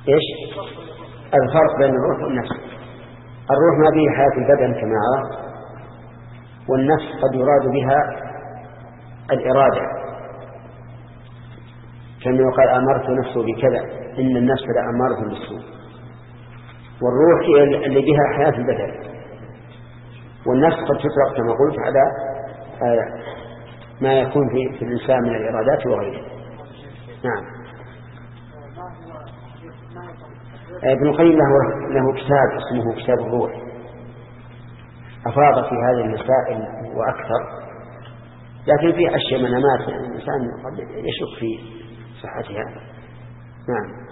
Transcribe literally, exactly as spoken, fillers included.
إيش الفرق بين الروح والنفس؟ الروح ما به حياة البدن كما عرفت، والنفس قد يراد بها الإرادة، كما يقال أمرت نفسه بكذا، إن النفس لأمارة بالسوء. والروح هي اللي بها حياة البدن، والنفس قد تطلق كما قلت على ما يكون في, في الإنسان من الإرادات وغيره. نعم. ابن القيم له, له كتاب اسمه كتاب الروح، أفاض في هذه المسائل وأكثر، لكن في أشياء منامات الإنسان قد يشك في صحتها. نعم.